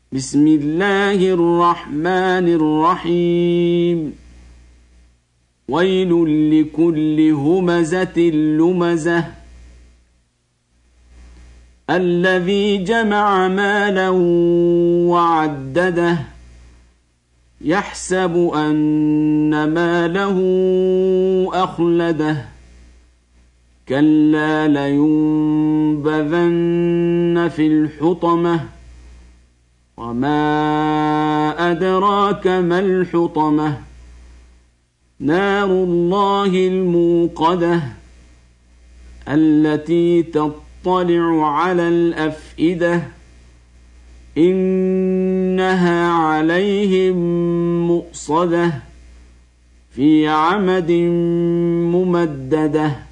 بسم الله الرحمن الرحيم ويل لكل همزة لمزة الذي جمع مالا وعدده يحسب أن ماله أخلده كلا لينبذن في الحطمة وما أدراك ما الحطمة نار الله الموقدة التي تطلع على الأفئدة إنها عليهم مؤصدة في عمد ممددة.